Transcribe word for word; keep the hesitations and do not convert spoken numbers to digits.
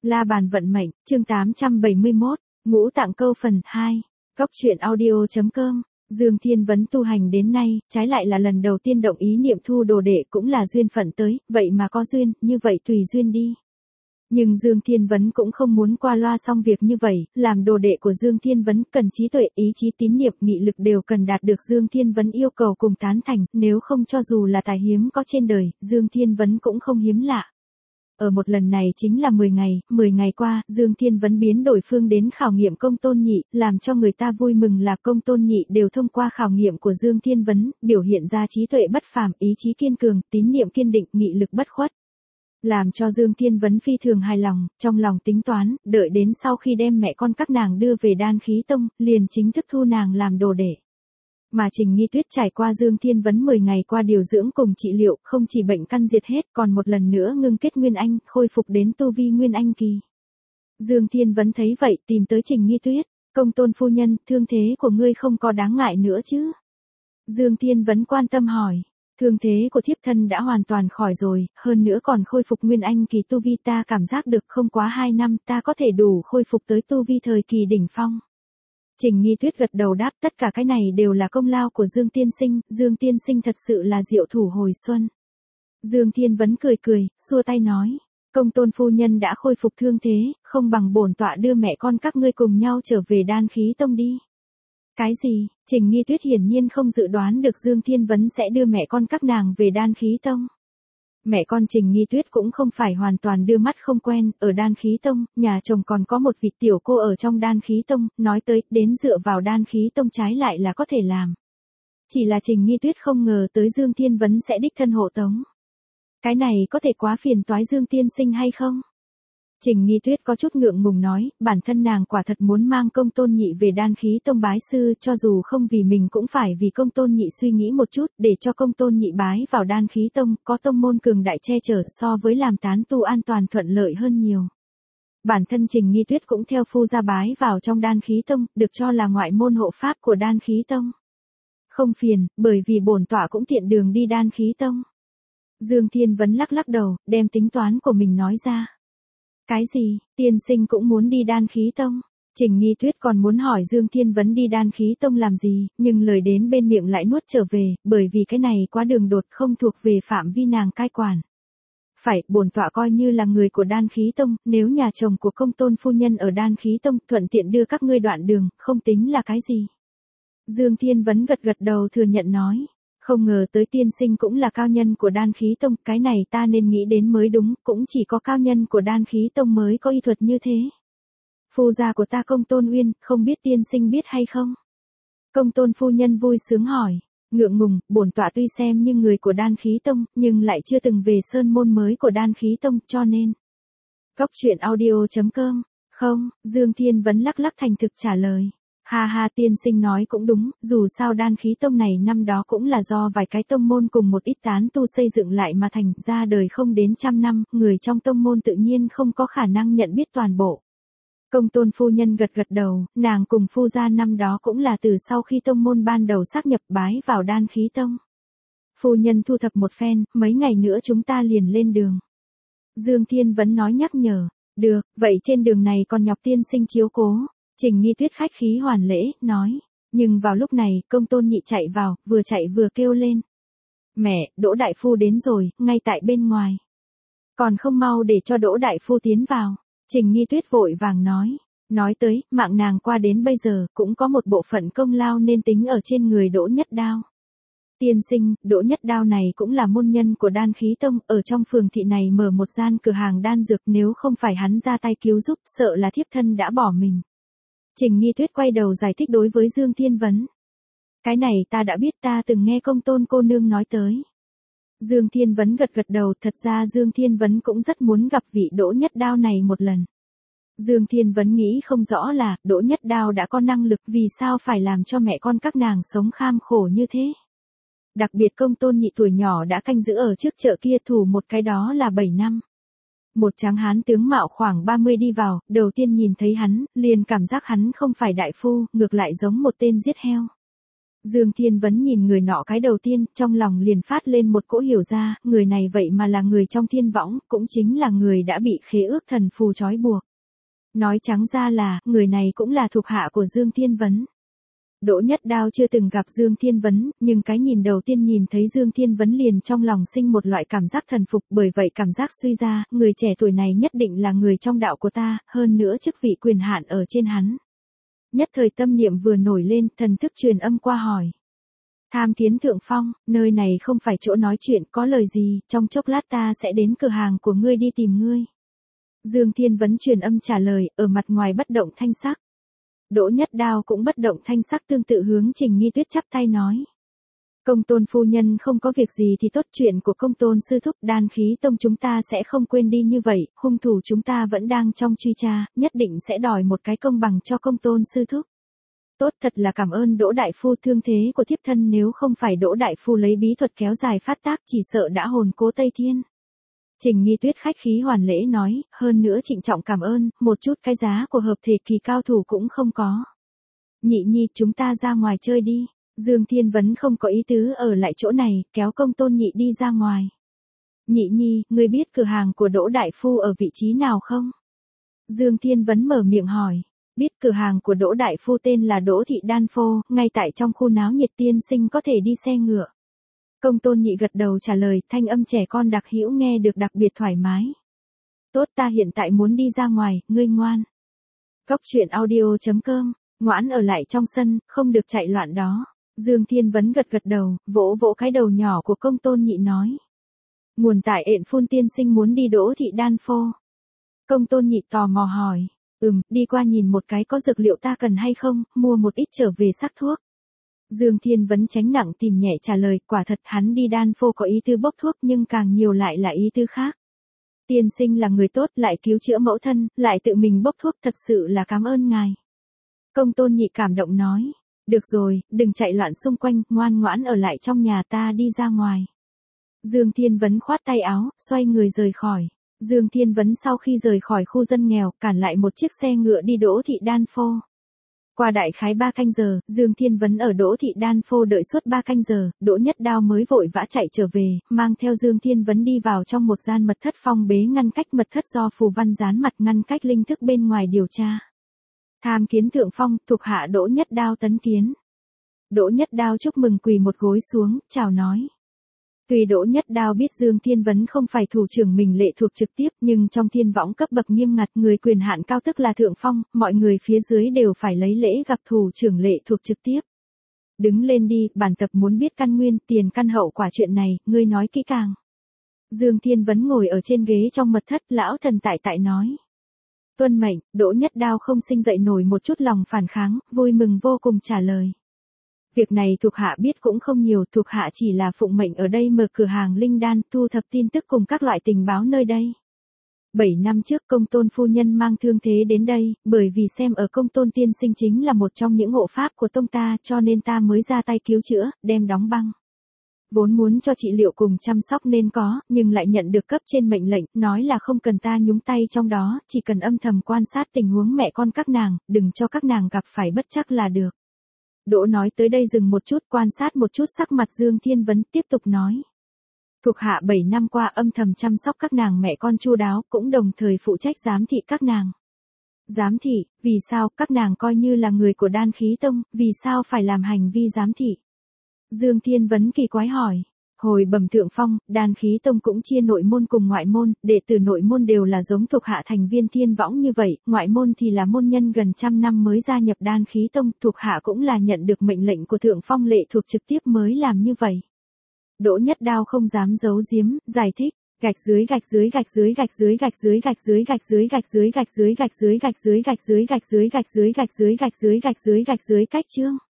La bàn vận mệnh, chương tám trăm bảy mươi mốt, ngũ tạng câu phần hai, góc truyện audio.com. Dương Thiên Vấn tu hành đến nay, trái lại là lần đầu tiên động ý niệm thu đồ đệ, cũng là duyên phận tới, vậy mà có duyên, như vậy tùy duyên đi. Nhưng Dương Thiên Vấn cũng không muốn qua loa xong việc như vậy, làm đồ đệ của Dương Thiên Vấn cần trí tuệ, ý chí, tín niệm, nghị lực đều cần đạt được Dương Thiên Vấn yêu cầu cùng tán thành, nếu không cho dù là tài hiếm có trên đời, Dương Thiên Vấn cũng không hiếm lạ. Ở một lần này chính là mười ngày, mười ngày qua, Dương Thiên Vấn biến đổi phương đến khảo nghiệm Công Tôn Nhị, làm cho người ta vui mừng là Công Tôn Nhị đều thông qua khảo nghiệm của Dương Thiên Vấn, biểu hiện ra trí tuệ bất phàm, ý chí kiên cường, tín niệm kiên định, nghị lực bất khuất. Làm cho Dương Thiên Vấn phi thường hài lòng, trong lòng tính toán, đợi đến sau khi đem mẹ con các nàng đưa về Đan Khí Tông, liền chính thức thu nàng làm đồ đệ. Mà Trình Nghi Tuyết trải qua Dương Thiên Vấn mười ngày qua điều dưỡng cùng trị liệu, không chỉ bệnh căn diệt hết, còn một lần nữa ngưng kết Nguyên Anh, khôi phục đến tu vi Nguyên Anh kỳ. Dương Thiên Vấn thấy vậy, tìm tới Trình Nghi Tuyết, Công Tôn phu nhân, thương thế của ngươi không có đáng ngại nữa chứ? Dương Thiên Vấn quan tâm hỏi, thương thế của thiếp thân đã hoàn toàn khỏi rồi, hơn nữa còn khôi phục Nguyên Anh kỳ tu vi, ta cảm giác được không quá hai năm ta có thể đủ khôi phục tới tu vi thời kỳ đỉnh phong. Trình Nghi Tuyết gật đầu đáp, tất cả cái này đều là công lao của Dương Tiên Sinh, Dương Tiên Sinh thật sự là diệu thủ hồi xuân. Dương Thiên Vấn cười cười, xua tay nói, Công Tôn phu nhân đã khôi phục thương thế, không bằng bổn tọa đưa mẹ con các ngươi cùng nhau trở về Đan Khí Tông đi. Cái gì? Trình Nghi Tuyết hiển nhiên không dự đoán được Dương Thiên Vấn sẽ đưa mẹ con các nàng về Đan Khí Tông. Mẹ con Trình Nghi Tuyết cũng không phải hoàn toàn đưa mắt không quen, ở Đan Khí Tông, nhà chồng còn có một vị tiểu cô ở trong Đan Khí Tông, nói tới, đến dựa vào Đan Khí Tông trái lại là có thể làm. Chỉ là Trình Nghi Tuyết không ngờ tới Dương Thiên Vấn sẽ đích thân hộ tống. Cái này có thể quá phiền toái Dương Tiên Sinh hay không? Trình Nghi Tuyết có chút ngượng ngùng nói, bản thân nàng quả thật muốn mang Công Tôn Nhị về Đan Khí Tông bái sư, cho dù không vì mình cũng phải vì Công Tôn Nhị suy nghĩ một chút, để cho Công Tôn Nhị bái vào Đan Khí Tông, có tông môn cường đại che chở, so với làm tán tu an toàn thuận lợi hơn nhiều. Bản thân Trình Nghi Tuyết cũng theo phu gia bái vào trong Đan Khí Tông, được cho là ngoại môn hộ pháp của Đan Khí Tông. Không phiền, bởi vì bổn tọa cũng tiện đường đi Đan Khí Tông. Dương Thiên Vấn lắc lắc đầu, đem tính toán của mình nói ra. Cái gì, tiên sinh cũng muốn đi Đan Khí Tông? Trình Nghi Tuyết còn muốn hỏi Dương Thiên Vấn đi Đan Khí Tông làm gì, nhưng lời đến bên miệng lại nuốt trở về, bởi vì cái này quá đường đột, không thuộc về phạm vi nàng cai quản. Phải, bổn tọa coi như là người của Đan Khí Tông, nếu nhà chồng của Công Tôn phu nhân ở Đan Khí Tông thuận tiện đưa các ngươi đoạn đường, không tính là cái gì. Dương Thiên Vấn gật gật đầu thừa nhận nói. Không ngờ tới tiên sinh cũng là cao nhân của Đan Khí Tông, cái này ta nên nghĩ đến mới đúng, cũng chỉ có cao nhân của Đan Khí Tông mới có y thuật như thế. Phu gia của ta Công Tôn Uyên, không biết tiên sinh biết hay không? Công Tôn phu nhân vui sướng hỏi, ngượng ngùng, bổn tọa tuy xem như người của Đan Khí Tông, nhưng lại chưa từng về sơn môn mới của Đan Khí Tông, cho nên. Góc truyện audio.com, không, Dương Thiên Vấn lắc lắc thành thực trả lời. Ha ha, tiên sinh nói cũng đúng, dù sao Đan Khí Tông này năm đó cũng là do vài cái tông môn cùng một ít tán tu xây dựng lại mà thành, ra đời không đến trăm năm, người trong tông môn tự nhiên không có khả năng nhận biết toàn bộ. Công Tôn phu nhân gật gật đầu, nàng cùng phu gia năm đó cũng là từ sau khi tông môn ban đầu xác nhập bái vào Đan Khí Tông. Phu nhân thu thập một phen, mấy ngày nữa chúng ta liền lên đường. Dương Thiên Vấn nói nhắc nhở, được, vậy trên đường này còn nhọc tiên sinh chiếu cố. Trình Nghi Tuyết khách khí hoàn lễ, nói. Nhưng vào lúc này, Công Tôn Nhị chạy vào, vừa chạy vừa kêu lên. Mẹ, Đỗ Đại Phu đến rồi, ngay tại bên ngoài. Còn không mau để cho Đỗ Đại Phu tiến vào. Trình Nghi Tuyết vội vàng nói. Nói tới, mạng nàng qua đến bây giờ, cũng có một bộ phận công lao nên tính ở trên người Đỗ Nhất Đao. Tiên sinh, Đỗ Nhất Đao này cũng là môn nhân của Đan Khí Tông, ở trong phường thị này mở một gian cửa hàng đan dược, nếu không phải hắn ra tay cứu giúp, sợ là thiếp thân đã bỏ mình. Trình Nghi Tuyết quay đầu giải thích đối với Dương Thiên Vấn. Cái này ta đã biết, ta từng nghe Công Tôn cô nương nói tới. Dương Thiên Vấn gật gật đầu, thật ra Dương Thiên Vấn cũng rất muốn gặp vị Đỗ Nhất Đao này một lần. Dương Thiên Vấn nghĩ không rõ là, Đỗ Nhất Đao đã có năng lực, vì sao phải làm cho mẹ con các nàng sống kham khổ như thế. Đặc biệt Công Tôn Nhị tuổi nhỏ đã canh giữ ở trước chợ kia thủ một cái đó là bảy năm. Một tráng hán tướng mạo khoảng ba mươi đi vào, đầu tiên nhìn thấy hắn, liền cảm giác hắn không phải đại phu, ngược lại giống một tên giết heo. Dương Thiên Vấn nhìn người nọ cái đầu tiên, trong lòng liền phát lên một cỗ hiểu ra, người này vậy mà là người trong thiên võng, cũng chính là người đã bị khế ước thần phù trói buộc. Nói trắng ra là, người này cũng là thuộc hạ của Dương Thiên Vấn. Đỗ Nhất Đao chưa từng gặp Dương Thiên Vấn, nhưng cái nhìn đầu tiên nhìn thấy Dương Thiên Vấn liền trong lòng sinh một loại cảm giác thần phục, bởi vậy cảm giác suy ra, người trẻ tuổi này nhất định là người trong đạo của ta, hơn nữa chức vị quyền hạn ở trên hắn. Nhất thời tâm niệm vừa nổi lên, thần thức truyền âm qua hỏi. Tham kiến thượng phong, nơi này không phải chỗ nói chuyện, có lời gì, trong chốc lát ta sẽ đến cửa hàng của ngươi đi tìm ngươi. Dương Thiên Vấn truyền âm trả lời, ở mặt ngoài bất động thanh sắc. Đỗ Nhất Đao cũng bất động thanh sắc tương tự hướng Trình Nghi Tuyết chắp tay nói. Công tôn phu nhân không có việc gì thì tốt, chuyện của công tôn sư thúc Đan Khí Tông chúng ta sẽ không quên đi như vậy, hung thủ chúng ta vẫn đang trong truy tra, nhất định sẽ đòi một cái công bằng cho công tôn sư thúc. Tốt, thật là cảm ơn Đỗ đại phu, thương thế của thiếp thân nếu không phải Đỗ đại phu lấy bí thuật kéo dài phát tác chỉ sợ đã hồn cố Tây Thiên. Trình Nghi Tuyết khách khí hoàn lễ nói, hơn nữa trịnh trọng cảm ơn, một chút cái giá của hợp thể kỳ cao thủ cũng không có. Nhị nhi, chúng ta ra ngoài chơi đi. Dương Thiên Vấn không có ý tứ ở lại chỗ này, kéo công tôn nhị đi ra ngoài. Nhị nhi, ngươi biết cửa hàng của Đỗ đại phu ở vị trí nào không? Dương Thiên Vấn mở miệng hỏi. Biết, cửa hàng của Đỗ đại phu tên là Đỗ Thị Đan Phô, ngay tại trong khu náo nhiệt, tiên sinh có thể đi xe ngựa. Công tôn nhị gật đầu trả lời, thanh âm trẻ con đặc hữu nghe được đặc biệt thoải mái. Tốt, ta hiện tại muốn đi ra ngoài, ngươi ngoan. Cốc truyện audio chấm com, ngoãn ở lại trong sân, không được chạy loạn đó. Dương Thiên Vấn gật gật đầu, vỗ vỗ cái đầu nhỏ của công tôn nhị nói. Nguồn tại ện phun tiên sinh muốn đi Đỗ Thị Đan Phô. Công tôn nhị tò mò hỏi. Ừm, đi qua nhìn một cái có dược liệu ta cần hay không, mua một ít trở về sắc thuốc. Dương Thiên Vấn tránh nặng tìm nhẹ trả lời, quả thật hắn đi Đan Phô có ý tư bốc thuốc nhưng càng nhiều lại là ý tư khác. Tiên sinh là người tốt, lại cứu chữa mẫu thân, lại tự mình bốc thuốc, thật sự là cảm ơn ngài. Công tôn nhị cảm động nói, được rồi, đừng chạy loạn xung quanh, ngoan ngoãn ở lại trong nhà, ta đi ra ngoài. Dương Thiên Vấn khoát tay áo, xoay người rời khỏi. Dương Thiên Vấn sau khi rời khỏi khu dân nghèo, cản lại một chiếc xe ngựa đi Đỗ Thị Đan Phô. Qua đại khái ba canh giờ, Dương Thiên Vấn ở Đỗ Thị Đan Phô đợi suốt ba canh giờ, Đỗ Nhất Đao mới vội vã chạy trở về, mang theo Dương Thiên Vấn đi vào trong một gian mật thất phong bế ngăn cách mật thất do phù văn dán mặt ngăn cách linh thức bên ngoài điều tra. Tham kiến thượng phong, thuộc hạ Đỗ Nhất Đao tấn kiến. Đỗ Nhất Đao chúc mừng quỳ một gối xuống, chào nói. Tuy Đỗ Nhất Đao biết Dương Thiên Vấn không phải thủ trưởng mình lệ thuộc trực tiếp, nhưng trong thiên võng cấp bậc nghiêm ngặt, người quyền hạn cao tức là thượng phong, mọi người phía dưới đều phải lấy lễ gặp thủ trưởng lệ thuộc trực tiếp. Đứng lên đi, bản tập muốn biết căn nguyên, tiền căn hậu quả chuyện này, ngươi nói kỹ càng. Dương Thiên Vấn ngồi ở trên ghế trong mật thất, lão thần tại tại nói. Tuân mệnh, Đỗ Nhất Đao không sinh dậy nổi một chút lòng phản kháng, vui mừng vô cùng trả lời. Việc này thuộc hạ biết cũng không nhiều, thuộc hạ chỉ là phụng mệnh ở đây mở cửa hàng linh đan, thu thập tin tức cùng các loại tình báo nơi đây. Bảy năm trước công tôn phu nhân mang thương thế đến đây, bởi vì xem ở công tôn tiên sinh chính là một trong những hộ pháp của tông ta cho nên ta mới ra tay cứu chữa, đem đóng băng. Vốn muốn cho trị liệu cùng chăm sóc nên có, nhưng lại nhận được cấp trên mệnh lệnh, nói là không cần ta nhúng tay trong đó, chỉ cần âm thầm quan sát tình huống mẹ con các nàng, đừng cho các nàng gặp phải bất trắc là được. Đỗ nói tới đây dừng một chút, quan sát một chút sắc mặt Dương Thiên Vấn, tiếp tục nói. Thuộc hạ bảy năm qua âm thầm chăm sóc các nàng mẹ con chu đáo, cũng đồng thời phụ trách giám thị các nàng. Giám thị, vì sao các nàng coi như là người của Đan Khí Tông, vì sao phải làm hành vi giám thị? Dương Thiên Vấn kỳ quái hỏi. Hồi bẩm thượng phong, Đan Khí Tông cũng chia nội môn cùng ngoại môn, đệ tử nội môn đều là giống thuộc hạ thành viên thiên võng như vậy, ngoại môn thì là môn nhân gần trăm năm mới gia nhập Đan Khí Tông, thuộc hạ cũng là nhận được mệnh lệnh của thượng phong lệ thuộc trực tiếp mới làm như vậy. Đỗ Nhất Đao không dám giấu giếm, giải thích. Gạch dưới gạch dưới gạch dưới gạch dưới gạch dưới gạch dưới gạch dưới gạch dưới gạch dưới gạch dưới gạch dưới gạch dưới gạch dưới gạch dưới gạch dưới gạch dưới gạch dưới gạch dưới cách chương.